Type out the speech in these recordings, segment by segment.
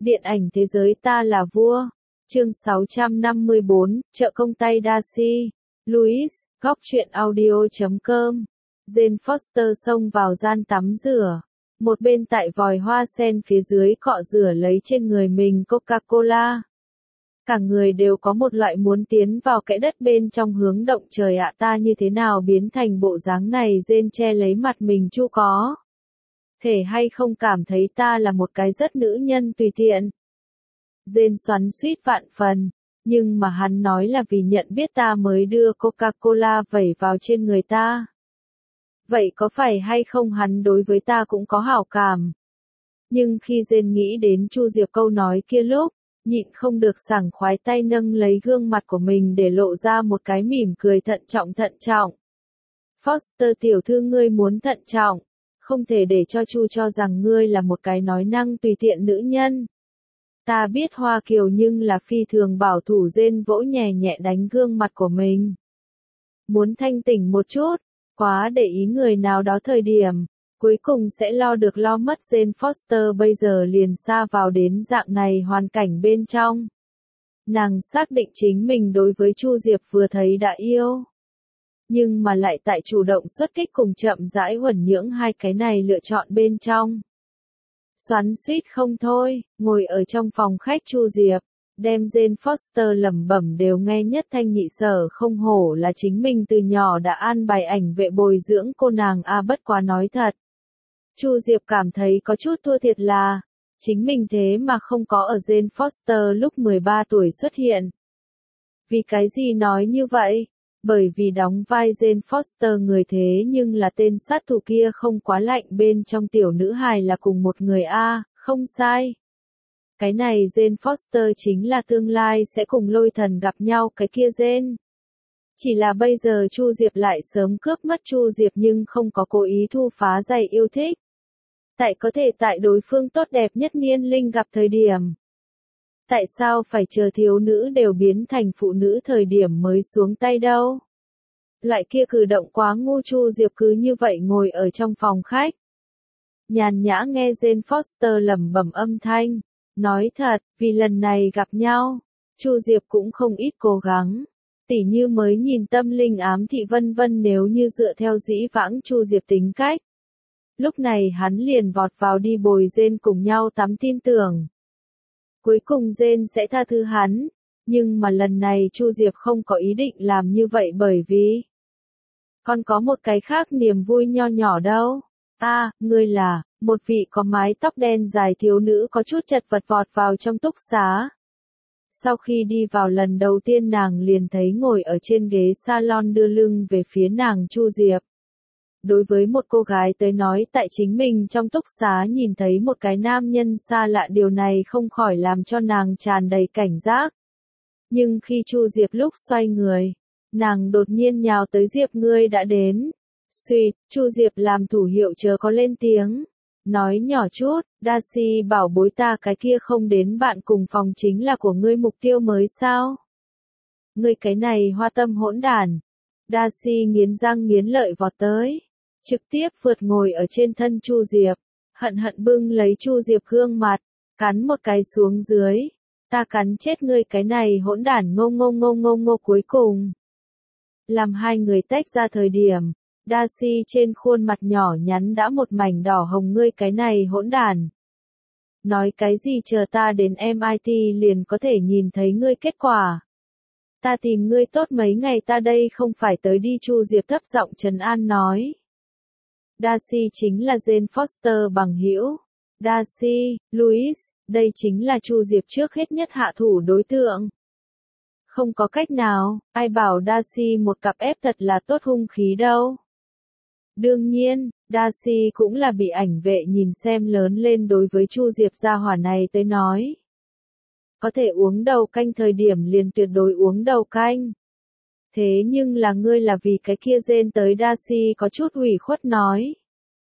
Điện ảnh thế giới ta là vua. Chương 654, trợ công tay Darcy. Louis, góc truyện audio.com. Jane Foster xông vào gian tắm rửa. Một bên tại vòi hoa sen phía dưới cọ rửa lấy trên người mình Coca-Cola. Cả người đều có một loại muốn tiến vào kẽ đất bên trong hướng động trời ạ, ta như thế nào biến thành bộ dáng này. Jane che lấy mặt mình chu có thể hay không cảm thấy ta là một cái rất nữ nhân tùy tiện. Jane xoắn xuýt vạn phần, nhưng mà hắn nói là vì nhận biết ta mới đưa Coca-Cola vẩy vào trên người ta. Vậy có phải hay không hắn đối với ta cũng có hảo cảm? Nhưng khi Jane nghĩ đến Chu Diệp câu nói kia lúc, nhịn không được sảng khoái tay nâng lấy gương mặt của mình để lộ ra một cái mỉm cười thận trọng. Foster tiểu thư, ngươi muốn thận trọng, không thể để cho Chu cho rằng ngươi là một cái nói năng tùy tiện nữ nhân. Ta biết Hoa Kiều nhưng là phi thường bảo thủ. Jane vỗ nhẹ nhẹ đánh gương mặt của mình. Muốn thanh tỉnh một chút, quá để ý người nào đó thời điểm, cuối cùng sẽ lo được lo mất. Jane Foster bây giờ liền sa vào đến dạng này hoàn cảnh bên trong. Nàng xác định chính mình đối với Chu Diệp vừa thấy đã yêu. Nhưng mà lại tại chủ động xuất kích cùng chậm rãi huẩn nhưỡng hai cái này lựa chọn bên trong. Xoắn xuýt không thôi, ngồi ở trong phòng khách Chu Diệp, đem Jane Foster lẩm bẩm đều nghe nhất thanh nhị sở. Không hổ là chính mình từ nhỏ đã an bài ảnh vệ bồi dưỡng cô nàng a. Bất quá nói thật, Chu Diệp cảm thấy có chút thua thiệt là, chính mình thế mà không có ở Jane Foster lúc 13 tuổi xuất hiện. Vì cái gì nói như vậy? Bởi vì đóng vai Jane Foster người thế nhưng là tên sát thủ kia không quá lạnh bên trong tiểu nữ hài là cùng một người a, không sai. Cái này Jane Foster chính là tương lai sẽ cùng Lôi Thần gặp nhau cái kia Jane. Chỉ là bây giờ Chu Diệp lại sớm cướp mất Chu Diệp nhưng không có cố ý thu phá giày yêu thích. Tại có thể tại đối phương tốt đẹp nhất niên linh gặp thời điểm. Tại sao phải chờ thiếu nữ đều biến thành phụ nữ thời điểm mới xuống tay đâu? Loại kia cử động quá ngu. Chu Diệp cứ như vậy ngồi ở trong phòng khách. Nhàn nhã nghe Jane Foster lẩm bẩm âm thanh. Nói thật, vì lần này gặp nhau, Chu Diệp cũng không ít cố gắng. Tỉ như mới nhìn tâm linh ám thị vân vân. Nếu như dựa theo dĩ vãng Chu Diệp tính cách, lúc này hắn liền vọt vào đi bồi Jane cùng nhau tắm, tin tưởng cuối cùng Jane sẽ tha thứ hắn, nhưng mà lần này Chu Diệp không có ý định làm như vậy bởi vì còn có một cái khác niềm vui nho nhỏ đâu. Ngươi là, một vị có mái tóc đen dài thiếu nữ có chút chật vật vọt vào trong túc xá. Sau khi đi vào lần đầu tiên nàng liền thấy ngồi ở trên ghế salon đưa lưng về phía nàng Chu Diệp. Đối với một cô gái tới nói tại chính mình trong túc xá nhìn thấy một cái nam nhân xa lạ, điều này không khỏi làm cho nàng tràn đầy cảnh giác. Nhưng khi Chu Diệp lúc xoay người, nàng đột nhiên nhào tới. Diệp, ngươi đã đến. Suýt, Chu Diệp làm thủ hiệu chớ có lên tiếng. Nói nhỏ chút, Darcy bảo bối, ta cái kia không đến bạn cùng phòng chính là của ngươi mục tiêu mới sao? Ngươi cái này hoa tâm hỗn đản. Darcy nghiến răng nghiến lợi vọt tới, trực tiếp vượt ngồi ở trên thân Chu Diệp, hận bưng lấy Chu Diệp gương mặt, cắn một cái xuống dưới. Ta cắn chết ngươi cái này hỗn đản. Ngô. Cuối cùng làm hai người tách ra thời điểm, Darcy trên khuôn mặt nhỏ nhắn đã một mảnh đỏ hồng. Ngươi cái này hỗn đản. Nói cái gì, chờ ta đến MIT liền có thể nhìn thấy ngươi kết quả. Ta tìm ngươi tốt mấy ngày, ta đây không phải tới đi. Chu Diệp thấp giọng trấn an nói. Darcy chính là Jane Foster bằng hữu. Darcy, Louis, đây chính là Chu Diệp trước hết nhất hạ thủ đối tượng. Không có cách nào, ai bảo Darcy một cặp ép thật là tốt hung khí đâu. Đương nhiên, Darcy cũng là bị ảnh vệ nhìn xem lớn lên. Đối với Chu Diệp gia hỏa này tới nói, có thể uống đầu canh thời điểm liền tuyệt đối uống đầu canh. Thế nhưng là ngươi là vì cái kia Jane tới. Darcy có chút ủy khuất nói.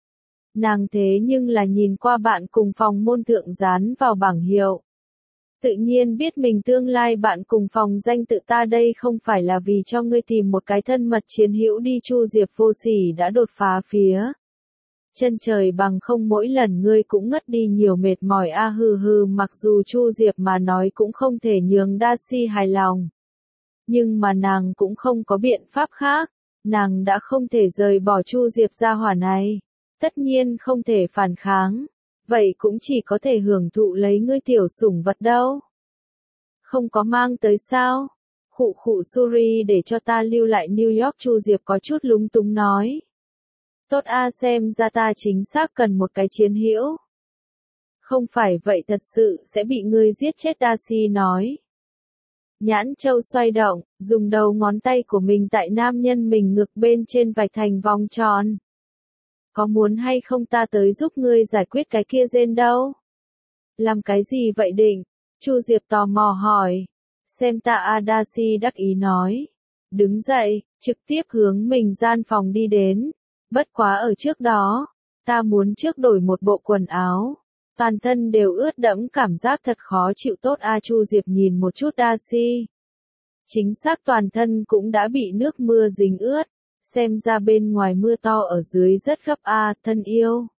Nàng thế nhưng là nhìn qua bạn cùng phòng môn thượng dán vào bảng hiệu. Tự nhiên biết mình tương lai bạn cùng phòng danh tự. Ta đây không phải là vì cho ngươi tìm một cái thân mật chiến hữu đi. Chu Diệp vô sỉ đã đột phá phía Chân trời bằng không mỗi lần ngươi cũng ngất đi nhiều mệt mỏi a hừ hừ mặc dù Chu Diệp mà nói cũng không thể nhường Darcy hài lòng. Nhưng mà nàng cũng không có biện pháp khác, nàng đã không thể rời bỏ Chu Diệp gia hỏa này. Tất nhiên không thể phản kháng, vậy cũng chỉ có thể hưởng thụ lấy ngươi tiểu sủng vật đâu. Không có mang tới sao? Khụ khụ Suri để cho ta lưu lại New York Chu Diệp có chút lúng túng nói. Tốt a xem ra ta chính xác cần một cái chiến hữu. Không phải vậy thật sự sẽ bị ngươi giết chết Darcy nói. Nhãn châu xoay động, dùng đầu ngón tay của mình tại nam nhân mình ngực bên trên vạch thành vòng tròn. Có muốn hay không ta tới giúp ngươi giải quyết cái kia gen đâu? Làm cái gì vậy định? Chu Diệp tò mò hỏi. Xem ta a Darcy đắc ý nói. Đứng dậy, trực tiếp hướng mình gian phòng đi đến. Bất quá ở trước đó, ta muốn trước đổi một bộ quần áo. Toàn thân đều ướt đẫm cảm giác thật khó chịu tốt a Chu Diệp nhìn một chút Darcy. Chính xác toàn thân cũng đã bị nước mưa dính ướt. Xem ra bên ngoài mưa to ở dưới rất gấp a thân yêu.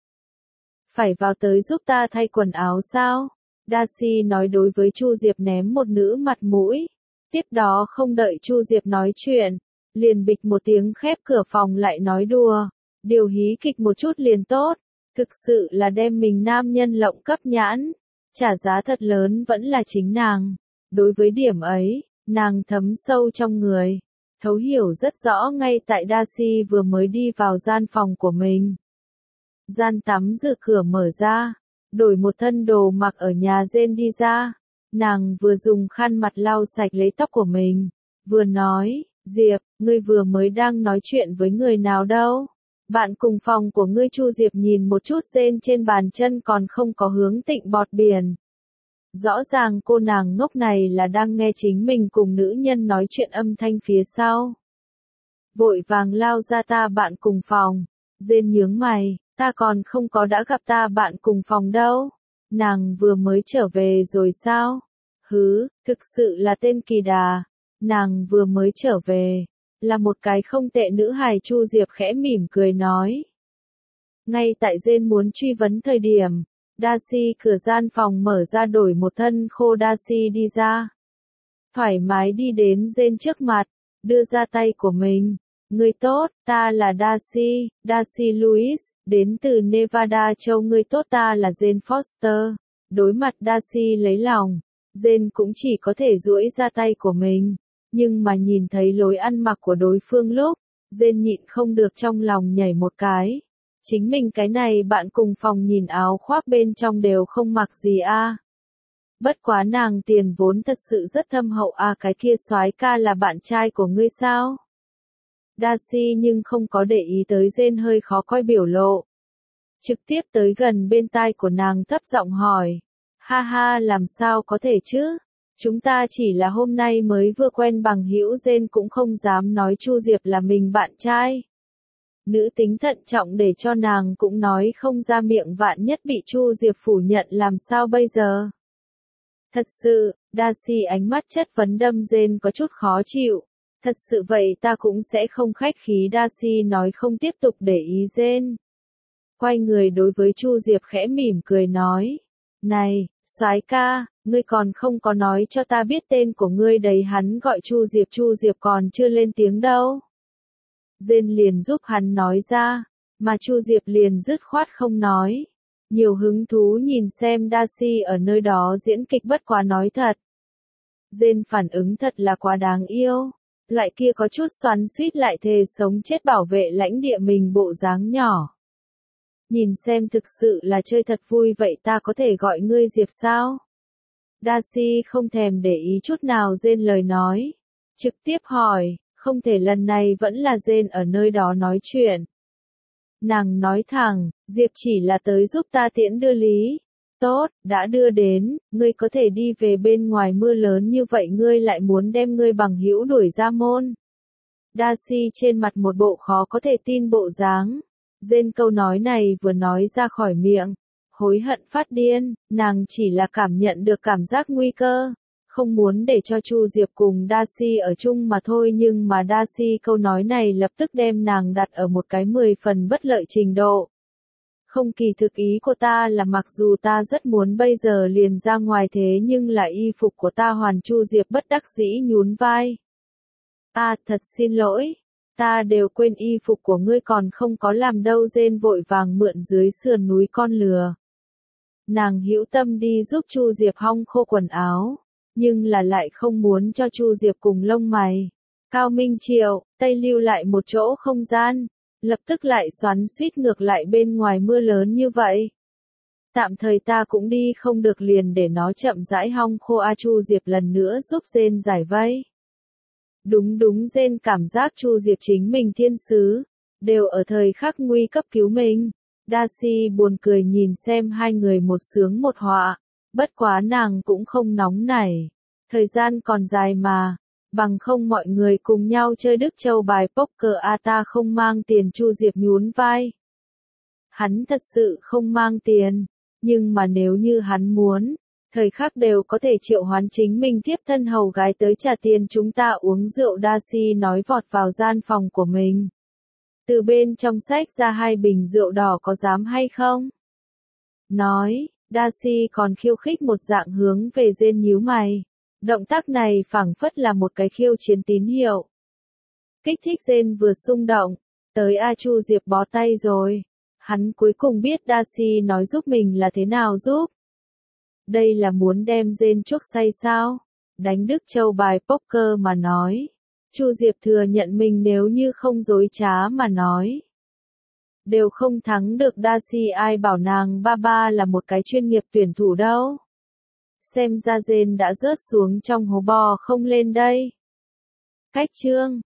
Phải vào tới giúp ta thay quần áo sao? Darcy nói đối với Chu Diệp ném một nữ mặt mũi. Tiếp đó không đợi Chu Diệp nói chuyện, liền bịch một tiếng khép cửa phòng lại nói đùa. Điều hí kịch một chút liền tốt. Thực sự là đem mình nam nhân lộng cấp nhãn. Trả giá thật lớn vẫn là chính nàng. Đối với điểm ấy, nàng thấm sâu trong người. Thấu hiểu rất rõ ngay tại Darcy vừa mới đi vào gian phòng của mình. Gian tắm rửa cửa mở ra. Đổi một thân đồ mặc ở nhà Jen đi ra. Nàng vừa dùng khăn mặt lau sạch lấy tóc của mình. Vừa nói, Diệp, ngươi vừa mới đang nói chuyện với người nào đâu? Bạn cùng phòng của ngươi Chu Diệp nhìn một chút Jen trên bàn chân còn không có hướng Tịnh bọt biển. Rõ ràng cô nàng ngốc này là đang nghe chính mình cùng nữ nhân nói chuyện âm thanh phía sau. Vội vàng lao ra ta bạn cùng phòng. Jen nhướng mày, ta còn không có đã gặp ta bạn cùng phòng đâu. Nàng vừa mới trở về rồi sao? Hứ, thực sự là tên kỳ đà. Nàng vừa mới trở về. Là một cái không tệ nữ hài Chu Diệp khẽ mỉm cười nói. Ngay tại Jen muốn truy vấn thời điểm, Darcy cửa gian phòng mở ra đổi một thân khô Darcy đi ra. Thoải mái đi đến Jen trước mặt, đưa ra tay của mình. Người tốt, ta là Darcy, Darcy Lewis, đến từ Nevada châu người tốt ta là Jen Foster. Đối mặt Darcy lấy lòng, Jen cũng chỉ có thể duỗi ra tay của mình. Nhưng mà nhìn thấy lối ăn mặc của đối phương lúc, Jen nhịn không được trong lòng nhảy một cái. Chính mình cái này bạn cùng phòng nhìn áo khoác bên trong đều không mặc gì a. Bất quá nàng tiền vốn thật sự rất thâm hậu a cái kia soái ca là bạn trai của ngươi sao? Darcy nhưng không có để ý tới Jen hơi khó coi biểu lộ. Trực tiếp tới gần bên tai của nàng thấp giọng hỏi. Ha ha làm sao có thể chứ? Chúng ta chỉ là hôm nay mới vừa quen bằng hữu Jen cũng không dám nói Chu Diệp là mình bạn trai. Nữ tính thận trọng để cho nàng cũng nói không ra miệng vạn nhất bị Chu Diệp phủ nhận làm sao bây giờ. Thật sự, Darcy ánh mắt chất vấn đâm Jen có chút khó chịu. Thật sự vậy ta cũng sẽ không khách khí Darcy nói không tiếp tục để ý Jen. Quay người đối với Chu Diệp khẽ mỉm cười nói. Này, soái ca, ngươi còn không có nói cho ta biết tên của ngươi đấy hắn gọi Chu Diệp còn chưa lên tiếng đâu. Jen liền giúp hắn nói ra, mà Chu Diệp liền dứt khoát không nói. Nhiều hứng thú nhìn xem Darcy ở nơi đó diễn kịch bất quá nói thật. Jen phản ứng thật là quá đáng yêu. Loại kia có chút xoắn xuýt lại thề sống chết bảo vệ lãnh địa mình bộ dáng nhỏ. Nhìn xem thực sự là chơi thật vui vậy ta có thể gọi ngươi Diệp sao? Darcy không thèm để ý chút nào Jen lời nói. Trực tiếp hỏi, không thể lần này vẫn là Jen ở nơi đó nói chuyện. Nàng nói thẳng, Diệp chỉ là tới giúp ta tiễn đưa lý. Tốt, đã đưa đến, ngươi có thể đi về bên ngoài mưa lớn như vậy ngươi lại muốn đem ngươi bằng hữu đuổi ra môn. Darcy trên mặt một bộ khó có thể tin bộ dáng. Jen câu nói này vừa nói ra khỏi miệng. Hối hận phát điên, nàng chỉ là cảm nhận được cảm giác nguy cơ. Không muốn để cho Chu Diệp cùng Darcy ở chung mà thôi nhưng mà Darcy câu nói này lập tức đem nàng đặt ở một cái 10 phần bất lợi trình độ. Không, kỳ thực ý của ta là mặc dù ta rất muốn bây giờ liền ra ngoài thế nhưng là y phục của ta hoàn. Chu Diệp bất đắc dĩ nhún vai. Thật xin lỗi. Ta đều quên y phục của ngươi còn không có làm đâu. Jane vội vàng mượn dưới sườn núi con lừa. Nàng hữu tâm đi giúp Chu Diệp hong khô quần áo, nhưng là lại không muốn cho Chu Diệp cùng lông mày. Cao Minh Triệu, Tây lưu lại một chỗ không gian, lập tức lại xoắn xuýt ngược lại bên ngoài mưa lớn như vậy. Tạm thời ta cũng đi không được liền để nó chậm rãi hong khô. Chu Diệp lần nữa giúp Jane giải vây. Đúng, Jane cảm giác Chu Diệp chính mình thiên sứ, đều ở thời khắc nguy cấp cứu mình. Darcy buồn cười nhìn xem hai người một sướng một họa, bất quá nàng cũng không nóng nảy. Thời gian còn dài mà, bằng không mọi người cùng nhau chơi Đức Châu bài poker. Ta không mang tiền. Chu Diệp nhún vai. Hắn thật sự không mang tiền, nhưng mà nếu như hắn muốn, thời khắc đều có thể triệu hoán chính mình tiếp thân hầu gái tới trả tiền chúng ta uống rượu. Darcy nói vọt vào gian phòng của mình. Từ bên trong xách ra 2 bình rượu đỏ. Có dám hay không? Nói, Darcy còn khiêu khích một dạng hướng về Jane nhíu mày. Động tác này phảng phất là một cái khiêu chiến tín hiệu. Kích thích Jane vừa xung động, tới Chu Diệp bó tay rồi. Hắn cuối cùng biết Darcy nói giúp mình là thế nào giúp. Đây là muốn đem Jane chuốc say sao? Đánh Đức Châu bài poker mà nói. Chu Diệp thừa nhận mình nếu như không dối trá mà nói, đều không thắng được Darcy. Ai bảo nàng ba là một cái chuyên nghiệp tuyển thủ đâu. Xem ra Jane đã rớt xuống trong hố bò không lên đây. Cách chương